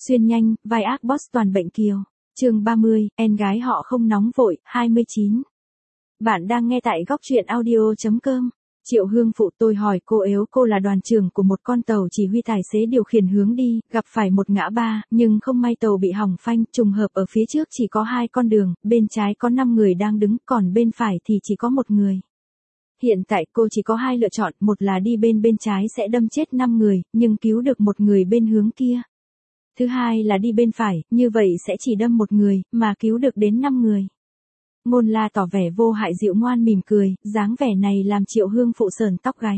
Xuyên nhanh, vai ác boss toàn bệnh kiều. Chương 30, em gái họ không nóng vội, 29. Bạn đang nghe tại góc truyện audio.com. Triệu Hương Phụ, tôi hỏi cô, nếu cô là đoàn trưởng của một con tàu chỉ huy tài xế điều khiển hướng đi, gặp phải một ngã ba, nhưng không may tàu bị hỏng phanh, trùng hợp ở phía trước chỉ có 2 con đường, bên trái có 5 người đang đứng, còn bên phải thì chỉ có 1 người. Hiện tại cô chỉ có 2 lựa chọn, một là đi bên trái sẽ đâm chết 5 người, nhưng cứu được 1 người bên hướng kia. Thứ hai là đi bên phải, như vậy sẽ chỉ đâm 1 người, mà cứu được đến 5 người. Ngôn La tỏ vẻ vô hại dịu ngoan mỉm cười, dáng vẻ này làm Triệu Hương Phụ sởn tóc gáy.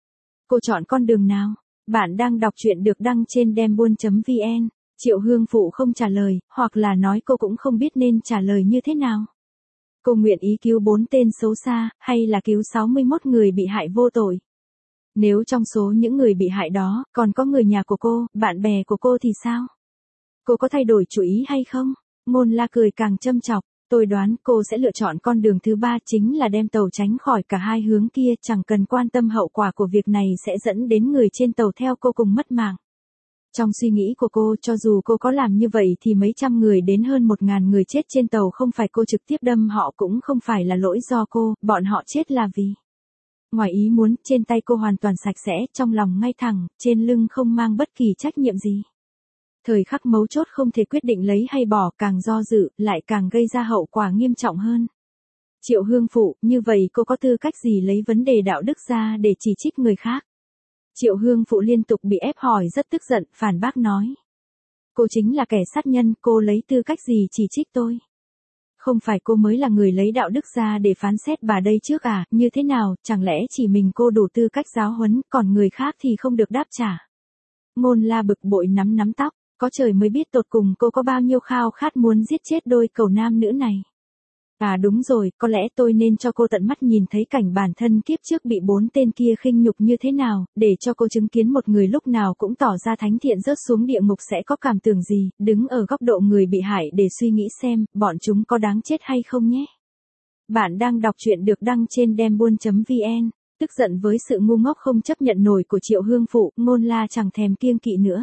Cô chọn con đường nào? Bạn đang đọc truyện được đăng trên dembuôn.vn. Triệu Hương Phụ không trả lời, hoặc là nói cô cũng không biết nên trả lời như thế nào. Cô nguyện ý cứu 4 tên xấu xa, hay là cứu 61 người bị hại vô tội? Nếu trong số những người bị hại đó, còn có người nhà của cô, bạn bè của cô thì sao? Cô có thay đổi chủ ý hay không? Ngôn La cười càng châm chọc. Tôi đoán cô sẽ lựa chọn con đường thứ 3, chính là đem tàu tránh khỏi cả 2 hướng kia, chẳng cần quan tâm hậu quả của việc này sẽ dẫn đến người trên tàu theo cô cùng mất mạng. Trong suy nghĩ của cô, cho dù cô có làm như vậy thì mấy trăm người đến hơn 1.000 người chết trên tàu không phải cô trực tiếp đâm họ, cũng không phải là lỗi do cô, bọn họ chết là vì ngoài ý muốn. Trên tay cô hoàn toàn sạch sẽ, trong lòng ngay thẳng, trên lưng không mang bất kỳ trách nhiệm gì. Thời khắc mấu chốt không thể quyết định lấy hay bỏ, càng do dự, lại càng gây ra hậu quả nghiêm trọng hơn. Triệu Hương Phụ, như vậy cô có tư cách gì lấy vấn đề đạo đức ra để chỉ trích người khác? Triệu Hương Phụ liên tục bị ép hỏi rất tức giận, phản bác nói. Cô chính là kẻ sát nhân, cô lấy tư cách gì chỉ trích tôi? Không phải cô mới là người lấy đạo đức ra để phán xét bà đây trước à, như thế nào, chẳng lẽ chỉ mình cô đủ tư cách giáo huấn, còn người khác thì không được đáp trả? Ngôn La bực bội nắm tóc. Có trời mới biết tột cùng cô có bao nhiêu khao khát muốn giết chết đôi cầu nam nữ này. À đúng rồi, có lẽ tôi nên cho cô tận mắt nhìn thấy cảnh bản thân kiếp trước bị 4 tên kia khinh nhục như thế nào, để cho cô chứng kiến một người lúc nào cũng tỏ ra thánh thiện rớt xuống địa ngục sẽ có cảm tưởng gì, đứng ở góc độ người bị hại để suy nghĩ xem, bọn chúng có đáng chết hay không nhé. Bạn đang đọc truyện được đăng trên dembuôn.vn. Tức giận với sự ngu ngốc không chấp nhận nổi của Triệu Hương Phụ, Ngôn La chẳng thèm kiêng kỵ nữa.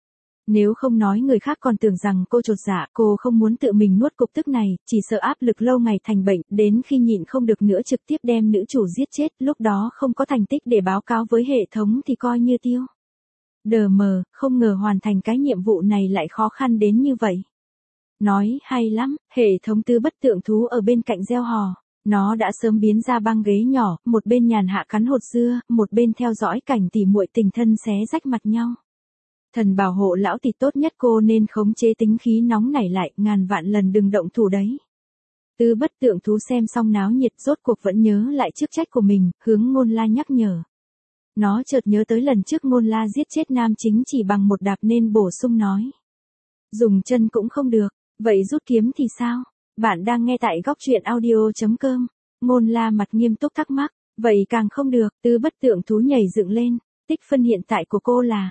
Nếu không nói người khác còn tưởng rằng cô chột dạ, cô không muốn tự mình nuốt cục tức này, chỉ sợ áp lực lâu ngày thành bệnh, đến khi nhịn không được nữa trực tiếp đem nữ chủ giết chết, lúc đó không có thành tích để báo cáo với hệ thống thì coi như tiêu. Đờ mờ, không ngờ hoàn thành cái nhiệm vụ này lại khó khăn đến như vậy. Nói hay lắm, hệ thống Tư Bất Tượng Thú ở bên cạnh reo hò. Nó đã sớm biến ra băng ghế nhỏ, một bên nhàn hạ cắn hột dưa, một bên theo dõi cảnh tỉ muội tình thân xé rách mặt nhau. Thần bảo hộ lão thì tốt nhất cô nên khống chế tính khí nóng nảy lại, ngàn vạn lần đừng động thủ đấy. Tư Bất Tượng Thú xem xong náo nhiệt rốt cuộc vẫn nhớ lại chức trách của mình, hướng Ngôn La nhắc nhở. Nó chợt nhớ tới lần trước Ngôn La giết chết nam chính chỉ bằng một đạp nên bổ sung nói. Dùng chân cũng không được, vậy rút kiếm thì sao? Bạn đang nghe tại góc truyện audio.com. Ngôn La mặt nghiêm túc thắc mắc, vậy càng không được. Tư Bất Tượng Thú nhảy dựng lên, tích phân hiện tại của cô là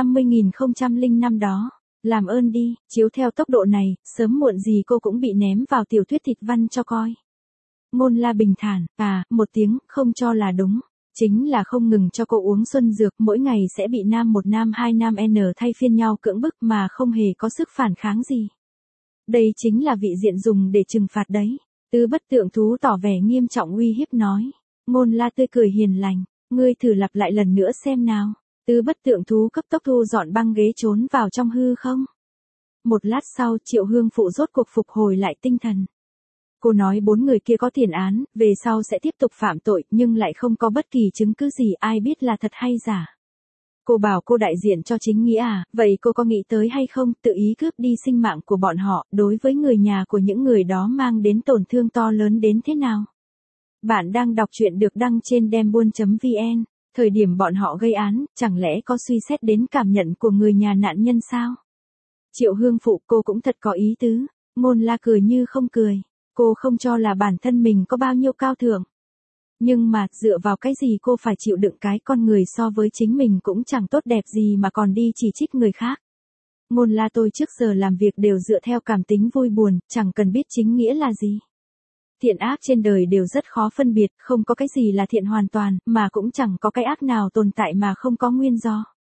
50.005 đó. Làm ơn đi, chiếu theo tốc độ này, sớm muộn gì cô cũng bị ném vào tiểu thuyết thịt văn cho coi. Ngôn La bình thản, một tiếng, không cho là đúng. Chính là không ngừng cho cô uống xuân dược, mỗi ngày sẽ bị nam 1 nam 2 nam N thay phiên nhau cưỡng bức mà không hề có sức phản kháng gì. Đây chính là vị diện dùng để trừng phạt đấy. Tư Bất Tượng Thú tỏ vẻ nghiêm trọng uy hiếp nói. Ngôn La tươi cười hiền lành, ngươi thử lặp lại lần nữa xem nào. Tư Bất Tượng Thú cấp tốc thu dọn băng ghế trốn vào trong hư không. Một lát sau Triệu Hương Phụ rốt cuộc phục hồi lại tinh thần. Cô nói 4 người kia có tiền án, về sau sẽ tiếp tục phạm tội, nhưng lại không có bất kỳ chứng cứ gì, ai biết là thật hay giả. Cô bảo cô đại diện cho chính nghĩa à, vậy cô có nghĩ tới hay không, tự ý cướp đi sinh mạng của bọn họ, đối với người nhà của những người đó mang đến tổn thương to lớn đến thế nào? Bạn đang đọc truyện được đăng trên dembuôn.vn. Thời điểm bọn họ gây án, chẳng lẽ có suy xét đến cảm nhận của người nhà nạn nhân sao? Triệu Hương Phụ, cô cũng thật có ý tứ. Ngôn La cười như không cười. Cô không cho là bản thân mình có bao nhiêu cao thượng. Nhưng mà, dựa vào cái gì cô phải chịu đựng cái con người so với chính mình cũng chẳng tốt đẹp gì mà còn đi chỉ trích người khác. Ngôn La, tôi trước giờ làm việc đều dựa theo cảm tính vui buồn, chẳng cần biết chính nghĩa là gì. Thiện ác trên đời đều rất khó phân biệt, không có cái gì là thiện hoàn toàn, mà cũng chẳng có cái ác nào tồn tại mà không có nguyên do.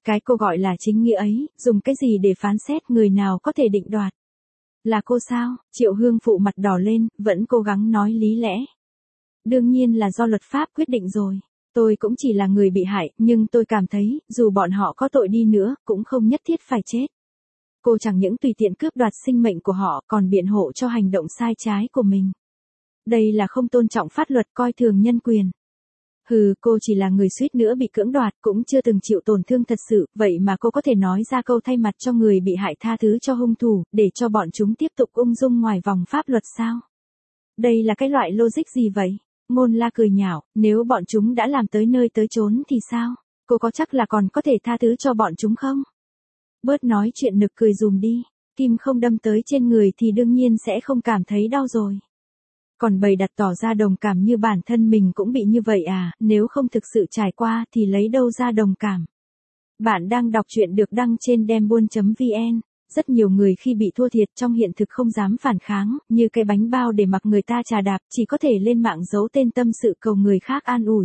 Cái cô gọi là chính nghĩa ấy, dùng cái gì để phán xét người nào có thể định đoạt? Là cô sao? Triệu Hương Phụ mặt đỏ lên, vẫn cố gắng nói lý lẽ. Đương nhiên là do luật pháp quyết định rồi. Tôi cũng chỉ là người bị hại, nhưng tôi cảm thấy, dù bọn họ có tội đi nữa, cũng không nhất thiết phải chết. Cô chẳng những tùy tiện cướp đoạt sinh mệnh của họ, còn biện hộ cho hành động sai trái của mình. Đây là không tôn trọng pháp luật, coi thường nhân quyền. Hừ, cô chỉ là người suýt nữa bị cưỡng đoạt, cũng chưa từng chịu tổn thương thật sự, vậy mà cô có thể nói ra câu thay mặt cho người bị hại tha thứ cho hung thủ, để cho bọn chúng tiếp tục ung dung ngoài vòng pháp luật sao? Đây là cái loại logic gì vậy? Ngôn La cười nhạo, nếu bọn chúng đã làm tới nơi tới chốn thì sao? Cô có chắc là còn có thể tha thứ cho bọn chúng không? Bớt nói chuyện nực cười dùm đi, kim không đâm tới trên người thì đương nhiên sẽ không cảm thấy đau rồi. Còn bày đặt tỏ ra đồng cảm như bản thân mình cũng bị như vậy à, nếu không thực sự trải qua thì lấy đâu ra đồng cảm. Bạn đang đọc truyện được đăng trên dembuôn.vn. Rất nhiều người khi bị thua thiệt trong hiện thực không dám phản kháng, như cái bánh bao để mặc người ta chà đạp, chỉ có thể lên mạng giấu tên tâm sự cầu người khác an ủi.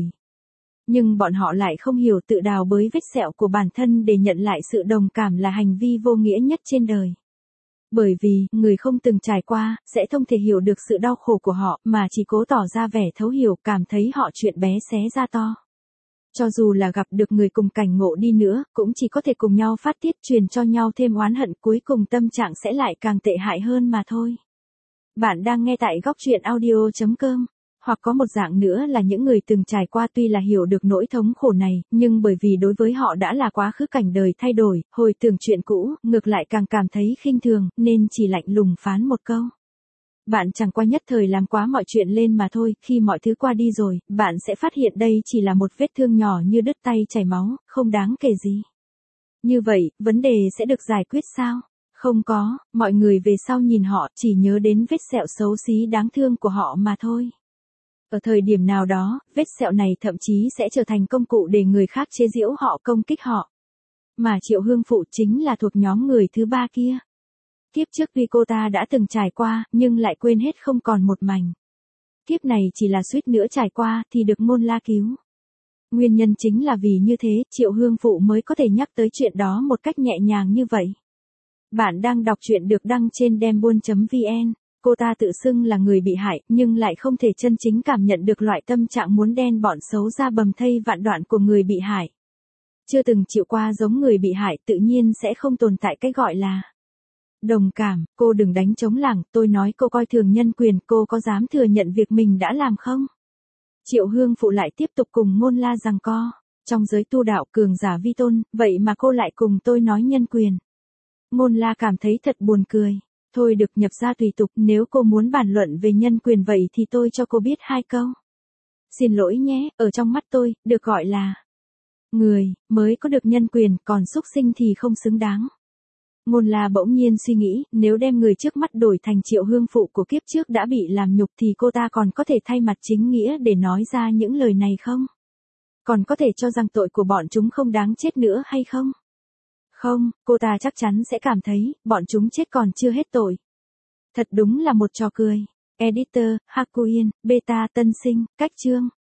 Nhưng bọn họ lại không hiểu tự đào bới vết sẹo của bản thân để nhận lại sự đồng cảm là hành vi vô nghĩa nhất trên đời. Bởi vì, người không từng trải qua, sẽ không thể hiểu được sự đau khổ của họ, mà chỉ cố tỏ ra vẻ thấu hiểu, cảm thấy họ chuyện bé xé ra to. Cho dù là gặp được người cùng cảnh ngộ đi nữa, cũng chỉ có thể cùng nhau phát tiết truyền cho nhau thêm oán hận, cuối cùng tâm trạng sẽ lại càng tệ hại hơn mà thôi. Bạn đang nghe tại góc truyện audio.com. Hoặc có một dạng nữa là những người từng trải qua tuy là hiểu được nỗi thống khổ này, nhưng bởi vì đối với họ đã là quá khứ cảnh đời thay đổi, hồi tưởng chuyện cũ, ngược lại càng cảm thấy khinh thường, nên chỉ lạnh lùng phán một câu. Bạn chẳng qua nhất thời làm quá mọi chuyện lên mà thôi, khi mọi thứ qua đi rồi, bạn sẽ phát hiện đây chỉ là một vết thương nhỏ như đứt tay chảy máu, không đáng kể gì. Như vậy, vấn đề sẽ được giải quyết sao? Không có, mọi người về sau nhìn họ chỉ nhớ đến vết sẹo xấu xí đáng thương của họ mà thôi. Ở thời điểm nào đó, vết sẹo này thậm chí sẽ trở thành công cụ để người khác chế giễu họ, công kích họ. Mà Triệu Hương Phụ chính là thuộc nhóm người thứ ba kia. Kiếp trước tuy cô ta đã từng trải qua, nhưng lại quên hết không còn một mảnh. Kiếp này chỉ là suýt nữa trải qua, thì được Ngôn La cứu. Nguyên nhân chính là vì như thế, Triệu Hương Phụ mới có thể nhắc tới chuyện đó một cách nhẹ nhàng như vậy. Bạn đang đọc truyện được đăng trên dembuôn.vn. Cô ta tự xưng là người bị hại, nhưng lại không thể chân chính cảm nhận được loại tâm trạng muốn đen bọn xấu ra bầm thây vạn đoạn của người bị hại. Chưa từng chịu qua giống người bị hại, tự nhiên sẽ không tồn tại cái gọi là đồng cảm. Cô đừng đánh trống lảng, tôi nói cô coi thường nhân quyền, cô có dám thừa nhận việc mình đã làm không? Triệu Hương Phụ lại tiếp tục cùng Ngôn La giằng co. Trong giới tu đạo cường giả vi tôn, vậy mà cô lại cùng tôi nói nhân quyền. Ngôn La cảm thấy thật buồn cười. Thôi được, nhập ra tùy tục, nếu cô muốn bàn luận về nhân quyền vậy thì tôi cho cô biết 2 câu. Xin lỗi nhé, ở trong mắt tôi, được gọi là người, mới có được nhân quyền, còn súc sinh thì không xứng đáng. Ngôn La bỗng nhiên suy nghĩ, nếu đem người trước mắt đổi thành Triệu Hương Phụ của kiếp trước đã bị làm nhục thì cô ta còn có thể thay mặt chính nghĩa để nói ra những lời này không? Còn có thể cho rằng tội của bọn chúng không đáng chết nữa hay không? Không, cô ta chắc chắn sẽ cảm thấy, bọn chúng chết còn chưa hết tội. Thật đúng là một trò cười. Editor, Hakuin, Beta Tân Sinh, Cách Chương.